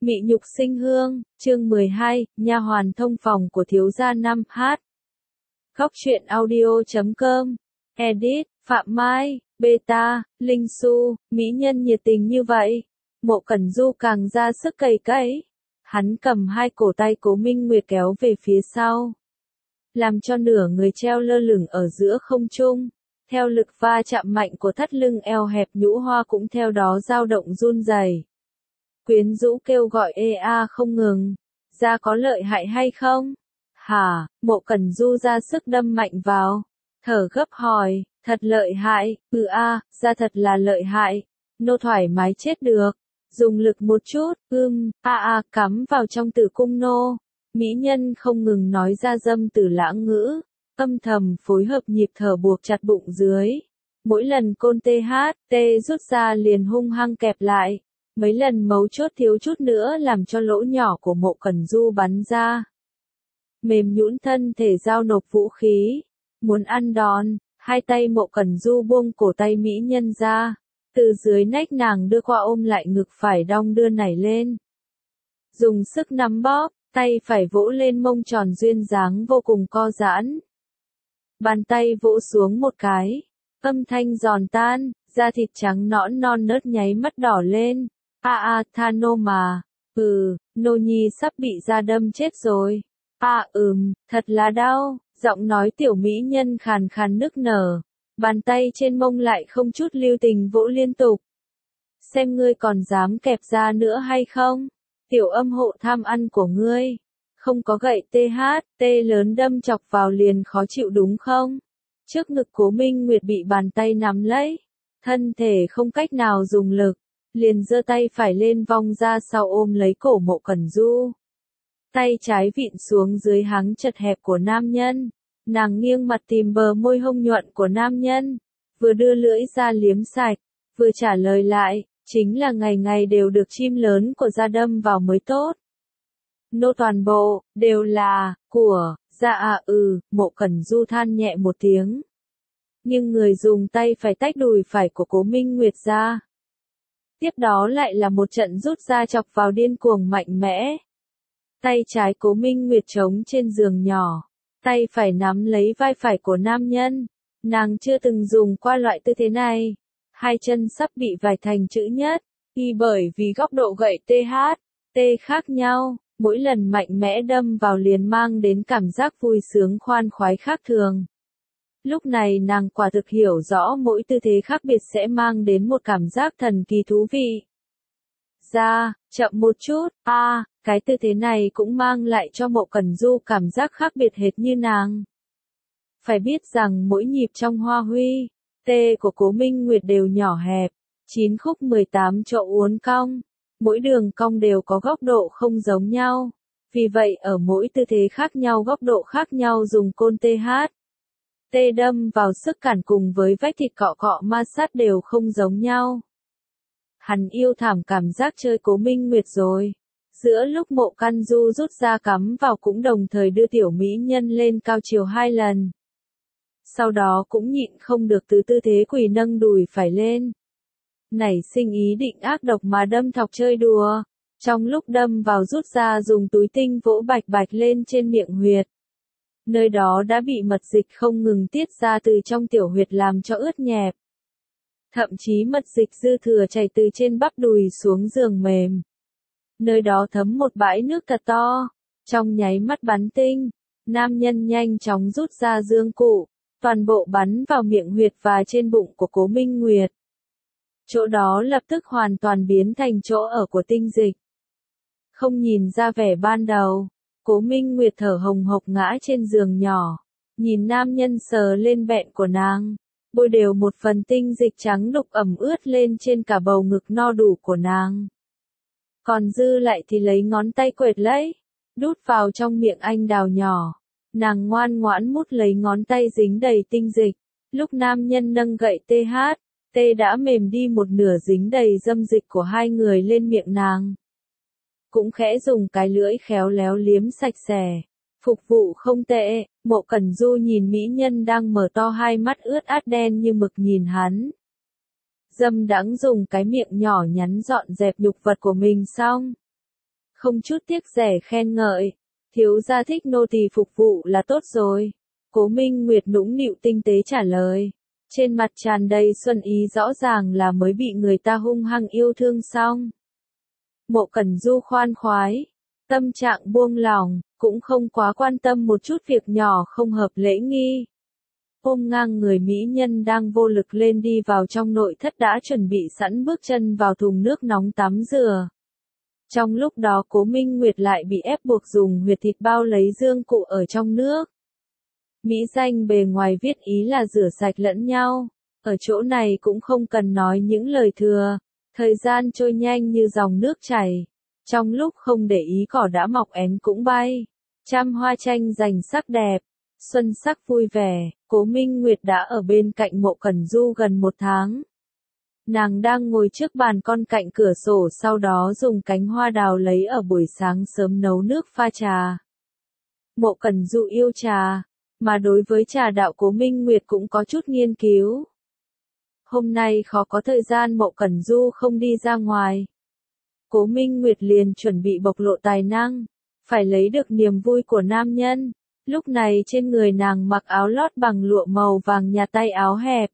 Mị nhục sinh hương, chương 12, nha hoàn thông phòng của thiếu gia 5h. Góc truyện audio.com. Edit, Phạm Mai, Beta, Linh Su, mỹ nhân nhiệt tình như vậy. Mộ Cẩn Du càng ra sức cày cấy. Hắn cầm hai cổ tay Cố Minh Nguyệt kéo về phía sau, làm cho nửa người treo lơ lửng ở giữa không trung. Theo lực va chạm mạnh của thắt lưng eo hẹp, nhũ hoa cũng theo đó dao động run rẩy. Quyến rũ kêu gọi ê a không ngừng. Da có lợi hại hay không? Hả? Mộ Cẩn Du ra sức đâm mạnh vào. Thở gấp hỏi, thật lợi hại, da thật là lợi hại. Nô thoải mái chết được. Dùng lực một chút, cắm vào trong tử cung nô. Mỹ nhân không ngừng nói ra dâm từ lãng ngữ, âm thầm phối hợp nhịp thở buộc chặt bụng dưới. Mỗi lần côn THT rút ra liền hung hăng kẹp lại. Mấy lần mấu chốt thiếu chút nữa làm cho lỗ nhỏ của Mộ Cẩn Du bắn ra. Mềm nhũn thân thể giao nộp vũ khí. Muốn ăn đòn, hai tay Mộ Cẩn Du buông cổ tay mỹ nhân ra. Từ dưới nách nàng đưa qua ôm lại ngực phải đong đưa nảy lên. Dùng sức nắm bóp, tay phải vỗ lên mông tròn duyên dáng vô cùng co giãn. Bàn tay vỗ xuống một cái. Âm thanh giòn tan, da thịt trắng nõn non nớt nháy mắt đỏ lên. Tha nô mà. Nô nhi sắp bị da đâm chết rồi. Thật là đau. Giọng nói tiểu mỹ nhân khàn khàn nức nở. Bàn tay trên mông lại không chút lưu tình vỗ liên tục. Xem ngươi còn dám kẹp da nữa hay không? Tiểu âm hộ tham ăn của ngươi. Không có gậy THT lớn đâm chọc vào liền khó chịu đúng không? Trước ngực Cố Minh Nguyệt bị bàn tay nắm lấy. Thân thể không cách nào dùng lực. Liền giơ tay phải lên vòng ra sau ôm lấy cổ Mộ Cẩn Du. Tay trái vịn xuống dưới háng chật hẹp của nam nhân. Nàng nghiêng mặt tìm bờ môi hông nhuận của nam nhân. Vừa đưa lưỡi ra liếm sạch, vừa trả lời lại, chính là ngày ngày đều được chim lớn của da đâm vào mới tốt. Nô toàn bộ, đều là, của, da Mộ Cẩn Du than nhẹ một tiếng. Nhưng người dùng tay phải tách đùi phải của Cố Minh Nguyệt ra. Tiếp đó lại là một trận rút ra chọc vào điên cuồng mạnh mẽ. Tay trái Cố Minh Nguyệt trống trên giường nhỏ. Tay phải nắm lấy vai phải của nam nhân. Nàng chưa từng dùng qua loại tư thế này. Hai chân sắp bị vải thành chữ nhất. Bởi vì góc độ gậy THT khác nhau, mỗi lần mạnh mẽ đâm vào liền mang đến cảm giác vui sướng khoan khoái khác thường. Lúc này nàng quả thực hiểu rõ mỗi tư thế khác biệt sẽ mang đến một cảm giác thần kỳ thú vị. Chậm một chút, cái tư thế này cũng mang lại cho Mộ Cẩn Du cảm giác khác biệt hệt như nàng. Phải biết rằng mỗi nhịp trong hoa huy, của Cố Minh Nguyệt đều nhỏ hẹp, 9 khúc 18 chỗ uốn cong, mỗi đường cong đều có góc độ không giống nhau. Vì vậy ở mỗi tư thế khác nhau góc độ khác nhau dùng côn THT đâm vào sức cản cùng với vách thịt cọ cọ ma sát đều không giống nhau. Hắn yêu thảm cảm giác chơi Cố Minh Nguyệt rồi. Giữa lúc Mộ Cẩn Du rút ra cắm vào cũng đồng thời đưa tiểu mỹ nhân lên cao chiều 2 lần. Sau đó cũng nhịn không được từ tư thế quỳ nâng đùi phải lên. Nảy sinh ý định ác độc mà đâm thọc chơi đùa. Trong lúc đâm vào rút ra dùng túi tinh vỗ bạch bạch lên trên miệng huyệt. Nơi đó đã bị mật dịch không ngừng tiết ra từ trong tiểu huyệt làm cho ướt nhẹp. Thậm chí mật dịch dư thừa chảy từ trên bắp đùi xuống giường mềm. Nơi đó thấm một bãi nước thật to. Trong nháy mắt bắn tinh, nam nhân nhanh chóng rút ra dương cụ, toàn bộ bắn vào miệng huyệt và trên bụng của Cố Minh Nguyệt. Chỗ đó lập tức hoàn toàn biến thành chỗ ở của tinh dịch. Không nhìn ra vẻ ban đầu, Cố Minh Nguyệt thở hồng hộc ngã trên giường nhỏ, nhìn nam nhân sờ lên bẹn của nàng, bôi đều một phần tinh dịch trắng đục ẩm ướt lên trên cả bầu ngực no đủ của nàng. Còn dư lại thì lấy ngón tay quệt lấy, đút vào trong miệng anh đào nhỏ. Nàng ngoan ngoãn mút lấy ngón tay dính đầy tinh dịch. Lúc nam nhân nâng gậy THT đã mềm đi một nửa dính đầy dâm dịch của hai người lên miệng nàng. Cũng khẽ dùng cái lưỡi khéo léo liếm sạch sẽ. Phục vụ không tệ. Mộ Cẩn Du nhìn mỹ nhân đang mở to hai mắt ướt át đen như mực nhìn hắn. Dâm đãng dùng cái miệng nhỏ nhắn dọn dẹp nhục vật của mình xong. không chút tiếc rẻ khen ngợi. Thiếu gia thích nô tỳ phục vụ là tốt rồi. Cố Minh Nguyệt nũng nịu tinh tế trả lời. Trên mặt tràn đầy xuân ý, rõ ràng là mới bị người ta hung hăng yêu thương xong. Mộ Cẩn Du khoan khoái, tâm trạng buông lỏng, cũng không quá quan tâm một chút việc nhỏ không hợp lễ nghi. Ôm ngang người mỹ nhân đang vô lực lên đi vào trong nội thất đã chuẩn bị sẵn bước chân vào thùng nước nóng tắm rửa. Trong lúc đó Cố Minh Nguyệt lại bị ép buộc dùng huyệt thịt bao lấy dương cụ ở trong nước. Mỹ danh bề ngoài viết ý là rửa sạch lẫn nhau, ở chỗ này cũng không cần nói những lời thừa, thời gian trôi nhanh như dòng nước chảy, trong lúc không để ý cỏ đã mọc én cũng bay, trăm hoa tranh giành sắc đẹp, xuân sắc vui vẻ. Cố Minh Nguyệt đã ở bên cạnh Mộ Cẩn Du gần 1 tháng. Nàng đang ngồi trước bàn con cạnh cửa sổ, sau đó dùng cánh hoa đào lấy ở buổi sáng sớm nấu nước pha trà. Mộ Cẩn Du yêu trà, mà đối với trà đạo Cố Minh Nguyệt cũng có chút nghiên cứu. Hôm nay khó có thời gian Mộ Cẩn Du không đi ra ngoài. Cố Minh Nguyệt liền chuẩn bị bộc lộ tài năng, phải lấy được niềm vui của nam nhân. Lúc này trên người nàng mặc áo lót bằng lụa màu vàng nhạt, tay áo hẹp.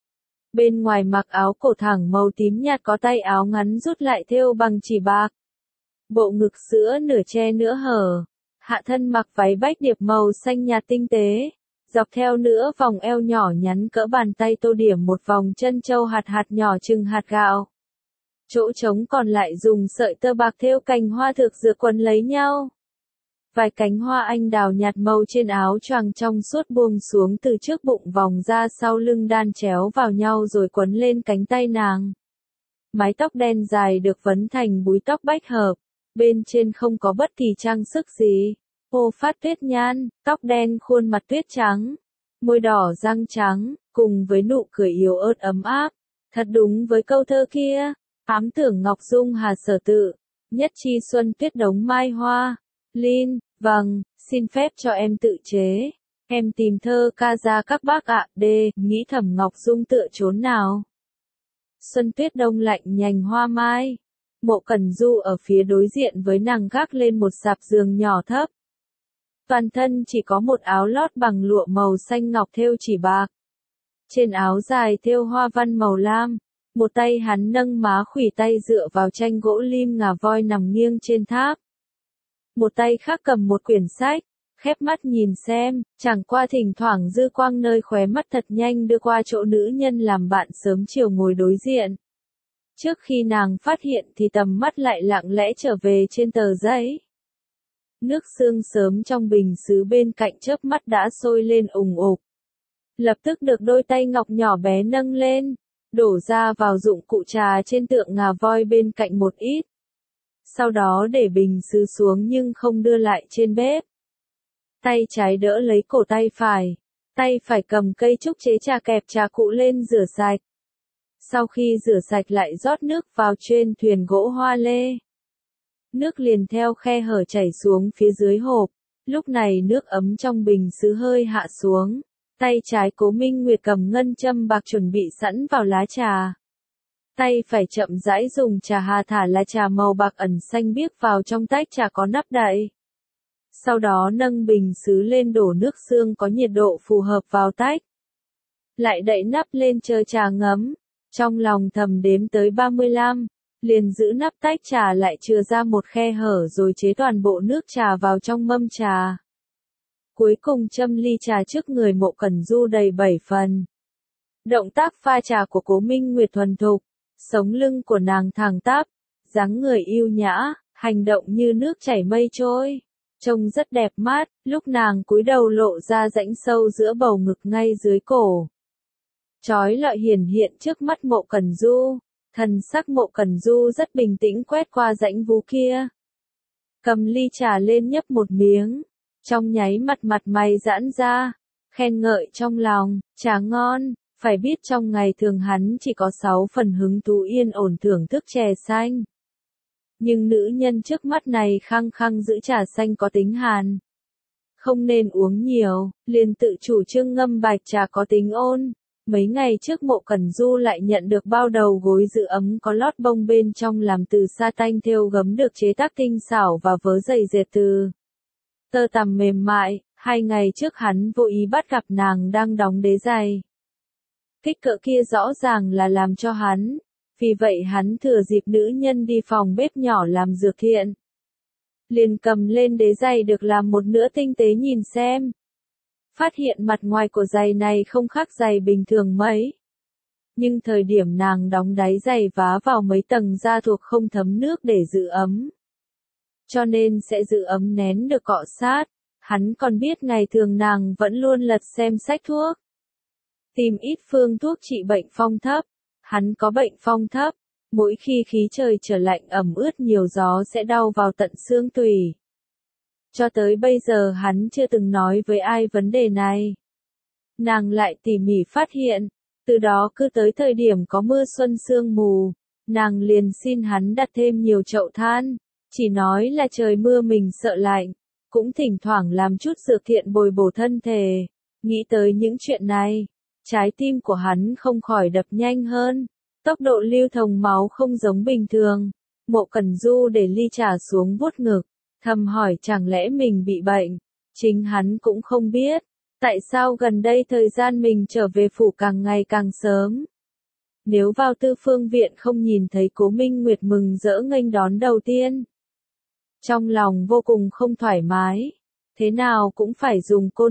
Bên ngoài mặc áo cổ thẳng màu tím nhạt, có tay áo ngắn rút lại thêu bằng chỉ bạc. Bộ ngực sữa nửa che nửa hở. Hạ thân mặc váy bách điệp màu xanh nhạt tinh tế. Dọc theo nửa vòng eo nhỏ nhắn cỡ bàn tay tô điểm một vòng chân châu hạt hạt nhỏ chừng hạt gạo. Chỗ trống còn lại dùng sợi tơ bạc thêu cành hoa thực dược quấn lấy nhau. Vài cánh hoa anh đào nhạt màu trên áo choàng trong suốt buông xuống từ trước bụng vòng ra sau lưng, đan chéo vào nhau rồi quấn lên cánh tay nàng. Mái tóc đen dài được vấn thành búi tóc bách hợp, bên trên không có bất kỳ trang sức gì. Ô phát tuyết nhan, tóc đen khuôn mặt tuyết trắng, môi đỏ răng trắng, cùng với nụ cười yếu ớt ấm áp. Thật đúng với câu thơ kia, ám tưởng Ngọc Dung Hà Sở Tự, nhất chi xuân tuyết đống mai hoa. Lin, vâng, xin phép cho em tự chế. Em tìm thơ ca ra các bác ạ. Nghĩ thầm Ngọc Dung tựa chốn nào. Xuân tuyết đông lạnh nhành hoa mai. Mộ Cẩn Du ở phía đối diện với nàng gác lên một sạp giường nhỏ thấp. Toàn thân chỉ có một áo lót bằng lụa màu xanh ngọc thêu chỉ bạc. Trên áo dài thêu hoa văn màu lam. Một tay hắn nâng má khuỷu tay dựa vào tranh gỗ lim ngà voi nằm nghiêng trên tháp. Một tay khác cầm một quyển sách, khép mắt nhìn xem, chẳng qua thỉnh thoảng dư quang nơi khóe mắt thật nhanh đưa qua chỗ nữ nhân làm bạn sớm chiều ngồi đối diện. Trước khi nàng phát hiện thì tầm mắt lại lặng lẽ trở về trên tờ giấy. Nước sương sớm trong bình sứ bên cạnh chớp mắt đã sôi lên ùng ục. Lập tức được đôi tay ngọc nhỏ bé nâng lên, đổ ra vào dụng cụ trà trên tượng ngà voi bên cạnh một ít. Sau đó để bình sứ xuống nhưng không đưa lại trên bếp. Tay trái đỡ lấy cổ tay phải cầm cây trúc chế trà kẹp trà cụ lên rửa sạch. Sau khi rửa sạch lại rót nước vào trên thuyền gỗ hoa lê. Nước liền theo khe hở chảy xuống phía dưới hộp, lúc này nước ấm trong bình sứ hơi hạ xuống. Tay trái Cố Minh Nguyệt cầm ngân châm bạc chuẩn bị sẵn vào lá trà. Tay phải chậm rãi dùng trà hà thả lá trà màu bạc ẩn xanh biếc vào trong tách trà có nắp đậy. Sau đó nâng bình sứ lên đổ nước sương có nhiệt độ phù hợp vào tách. Lại đậy nắp lên chờ trà ngấm. Trong lòng thầm đếm tới 35, liền giữ nắp tách trà lại chừa ra một khe hở rồi chế toàn bộ nước trà vào trong mâm trà. Cuối cùng châm ly trà trước người Mộ Cẩn Du đầy 7 phần. Động tác pha trà của Cố Minh Nguyệt thuần thục. Sống lưng của nàng thẳng tắp, dáng người yêu nhã, hành động như nước chảy mây trôi, trông rất đẹp mắt. Lúc nàng cúi đầu lộ ra rãnh sâu giữa bầu ngực ngay dưới cổ. Chói lọi hiển hiện trước mắt Mộ Cẩn Du, thần sắc Mộ Cẩn Du rất bình tĩnh quét qua rãnh vú kia. Cầm ly trà lên nhấp một miếng, trong nháy mặt mặt mày giãn ra, khen ngợi trong lòng, trà ngon. Phải biết trong ngày thường hắn chỉ có 6 phần hứng thú yên ổn thưởng thức chè xanh. Nhưng nữ nhân trước mắt này khăng khăng giữ trà xanh có tính hàn. Không nên uống nhiều, liền tự chủ trương ngâm bạch trà có tính ôn. Mấy ngày trước Mộ Cẩn Du lại nhận được bao đầu gối giữ ấm có lót bông bên trong làm từ sa tanh thêu gấm được chế tác tinh xảo và vớ giày dệt từ tơ tằm mềm mại. 2 ngày trước hắn vô ý bắt gặp nàng đang đóng đế giày. Kích cỡ kia rõ ràng là làm cho hắn, vì vậy hắn thừa dịp nữ nhân đi phòng bếp nhỏ làm dược thiện. Liền cầm lên đế giày được làm một nửa tinh tế nhìn xem. Phát hiện mặt ngoài của giày này không khác giày bình thường mấy. Nhưng thời điểm nàng đóng đáy giày vá vào mấy tầng da thuộc không thấm nước để giữ ấm. Cho nên sẽ giữ ấm nén được cọ sát. Hắn còn biết ngày thường nàng vẫn luôn lật xem sách thuốc. Tìm ít phương thuốc trị bệnh phong thấp. Hắn có bệnh phong thấp. Mỗi khi khí trời trở lạnh ẩm ướt nhiều gió sẽ đau vào tận xương tủy. Cho tới bây giờ hắn chưa từng nói với ai vấn đề này. Nàng lại tỉ mỉ phát hiện. Từ đó cứ tới thời điểm có mưa xuân sương mù. Nàng liền xin hắn đặt thêm nhiều chậu than. Chỉ nói là trời mưa mình sợ lạnh. Cũng thỉnh thoảng làm chút dược thiện bồi bổ thân thể. Nghĩ tới những chuyện này. Trái tim của hắn không khỏi đập nhanh hơn. Tốc độ lưu thông máu không giống bình thường. Mộ Cẩn Du để ly trà xuống vuốt ngực. Thầm hỏi chẳng lẽ mình bị bệnh. Chính hắn cũng không biết. Tại sao gần đây thời gian mình trở về phủ càng ngày càng sớm. Nếu vào Tư Phương Viện không nhìn thấy Cố Minh Nguyệt mừng rỡ nghênh đón đầu tiên. Trong lòng vô cùng không thoải mái. Thế nào cũng phải dùng côn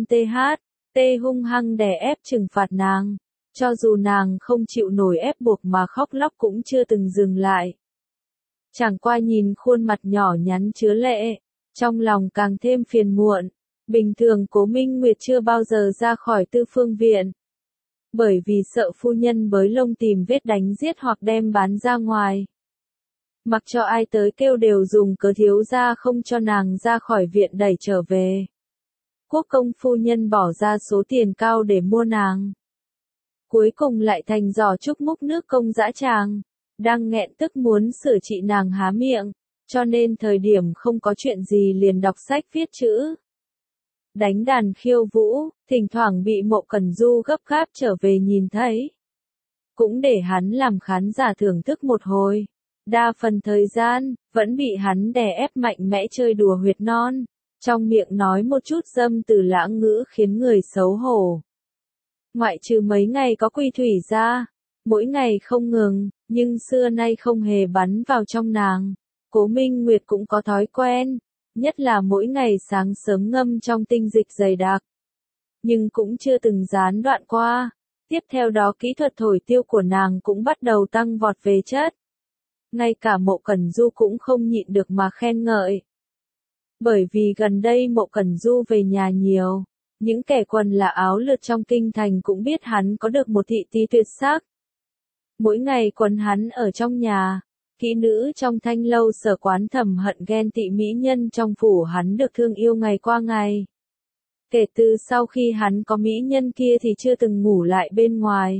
tê hung hăng đè ép trừng phạt nàng. Cho dù nàng không chịu nổi ép buộc mà khóc lóc cũng chưa từng dừng lại. Chẳng qua nhìn khuôn mặt nhỏ nhắn chứa lệ. Trong lòng càng thêm phiền muộn. Bình thường Cố Minh Nguyệt chưa bao giờ ra khỏi Tư Phương Viện. Bởi vì sợ phu nhân bới lông tìm vết đánh giết hoặc đem bán ra ngoài. Mặc cho ai tới kêu đều dùng cớ thiếu gia không cho nàng ra khỏi viện đẩy trở về. Quốc công phu nhân bỏ ra số tiền cao để mua nàng. Cuối cùng lại thành giỏ trúc múc nước công dã tràng. Đang nghẹn tức muốn sửa trị nàng há miệng. Cho nên thời điểm không có chuyện gì liền đọc sách viết chữ. Đánh đàn khiêu vũ, thỉnh thoảng bị Mộ Cẩn Du gấp gáp trở về nhìn thấy. Cũng để hắn làm khán giả thưởng thức một hồi. Đa phần thời gian, vẫn bị hắn đè ép mạnh mẽ chơi đùa huyệt non. Trong miệng nói một chút dâm từ lãng ngữ khiến người xấu hổ. Ngoại trừ mấy ngày có Quy Thủy ra, mỗi ngày không ngừng, nhưng xưa nay không hề bắn vào trong nàng. Cố Minh Nguyệt cũng có thói quen, nhất là mỗi ngày sáng sớm ngâm trong tinh dịch dày đặc. Nhưng cũng chưa từng gián đoạn qua. Tiếp theo đó kỹ thuật thổi tiêu của nàng cũng bắt đầu tăng vọt về chất. Ngay cả Mộ Cẩn Du cũng không nhịn được mà khen ngợi. Bởi vì gần đây Mộ Cẩn Du về nhà nhiều, những kẻ quần là áo lượt trong kinh thành cũng biết hắn có được một thị tí tuyệt sắc. Mỗi ngày quần hắn ở trong nhà, kỹ nữ trong thanh lâu sở quán thầm hận ghen tị mỹ nhân trong phủ hắn được thương yêu ngày qua ngày. Kể từ sau khi hắn có mỹ nhân kia thì chưa từng ngủ lại bên ngoài.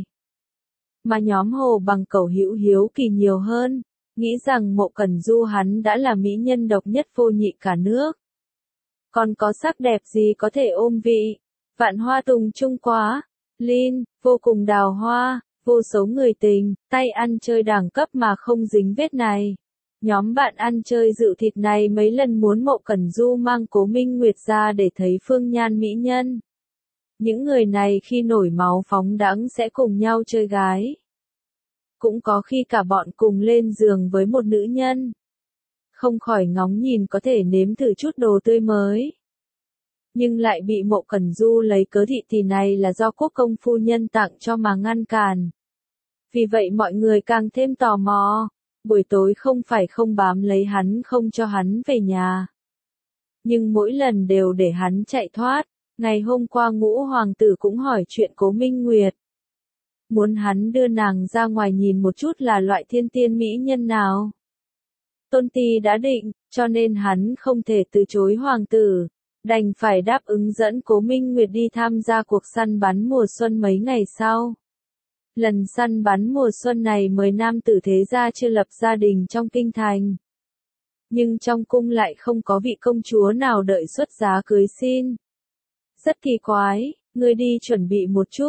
Mà nhóm Hồ Bằng Cẩu hữu hiếu kỳ nhiều hơn. Nghĩ rằng Mộ Cẩn Du hắn đã là mỹ nhân độc nhất vô nhị cả nước. Còn có sắc đẹp gì có thể ôm vị. Vạn hoa tùng trung quá. Linh, vô cùng đào hoa, vô số người tình, tay ăn chơi đẳng cấp mà không dính vết này. Nhóm bạn ăn chơi rượu thịt này mấy lần muốn Mộ Cẩn Du mang Cố Minh Nguyệt ra để thấy phương nhan mỹ nhân. Những người này khi nổi máu phóng đãng sẽ cùng nhau chơi gái. Cũng có khi cả bọn cùng lên giường với một nữ nhân. Không khỏi ngóng nhìn có thể nếm thử chút đồ tươi mới. Nhưng lại bị Mộ Cẩn Du lấy cớ thị tỷ này là do quốc công phu nhân tặng cho mà ngăn cản. Vì vậy mọi người càng thêm tò mò. Buổi tối không phải không bám lấy hắn không cho hắn về nhà. Nhưng mỗi lần đều để hắn chạy thoát. Ngày hôm qua Ngũ hoàng tử cũng hỏi chuyện Cố Minh Nguyệt. Muốn hắn đưa nàng ra ngoài nhìn một chút là loại thiên tiên mỹ nhân nào. Tôn Ti đã định, cho nên hắn không thể từ chối hoàng tử. Đành phải đáp ứng dẫn Cố Minh Nguyệt đi tham gia cuộc săn bắn mùa xuân mấy ngày sau. Lần săn bắn mùa xuân này 10 nam tử thế gia chưa lập gia đình trong kinh thành. Nhưng trong cung lại không có vị công chúa nào đợi xuất giá cưới xin. Rất kỳ quái, ngươi đi chuẩn bị một chút.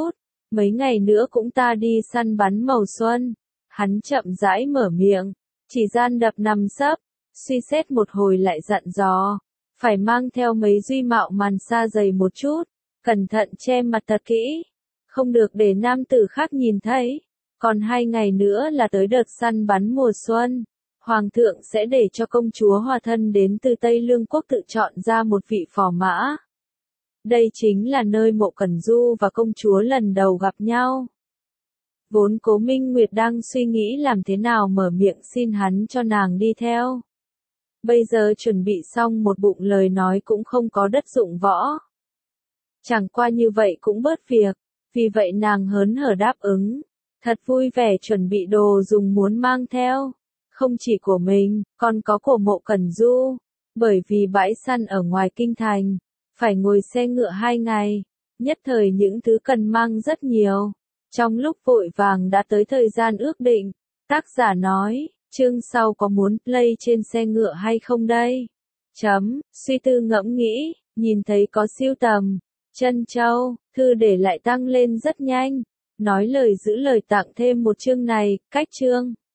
mấy ngày nữa cũng ta đi săn bắn màu xuân. Hắn chậm rãi mở miệng, chỉ gian đập nằm sấp, suy xét một hồi lại dặn dò, phải mang theo mấy duy mạo màn sa dày một chút, cẩn thận che mặt thật kỹ, không được để nam tử khác nhìn thấy. Còn 2 ngày nữa là tới đợt săn bắn mùa xuân. Hoàng thượng sẽ để cho công chúa Hòa Thân đến từ Tây Lương quốc tự chọn ra một vị phò mã. Đây chính là nơi Mộ Cẩn Du và công chúa lần đầu gặp nhau. Vốn Cố Minh Nguyệt đang suy nghĩ làm thế nào mở miệng xin hắn cho nàng đi theo. Bây giờ chuẩn bị xong một bụng lời nói cũng không có đất dụng võ. Chẳng qua như vậy cũng bớt việc, vì vậy nàng hớn hở đáp ứng. Thật vui vẻ chuẩn bị đồ dùng muốn mang theo. Không chỉ của mình, còn có của Mộ Cẩn Du. Bởi vì bãi săn ở ngoài kinh thành, phải ngồi xe ngựa 2 ngày. Nhất thời những thứ cần mang rất nhiều. Trong lúc vội vàng đã tới thời gian ước định, tác giả nói, chương sau có muốn play trên xe ngựa hay không đây? Suy tư ngẫm nghĩ, nhìn thấy có siêu tầm, trân châu, thư để lại tăng lên rất nhanh. Nói lời giữ lời tặng thêm một chương này, cách chương.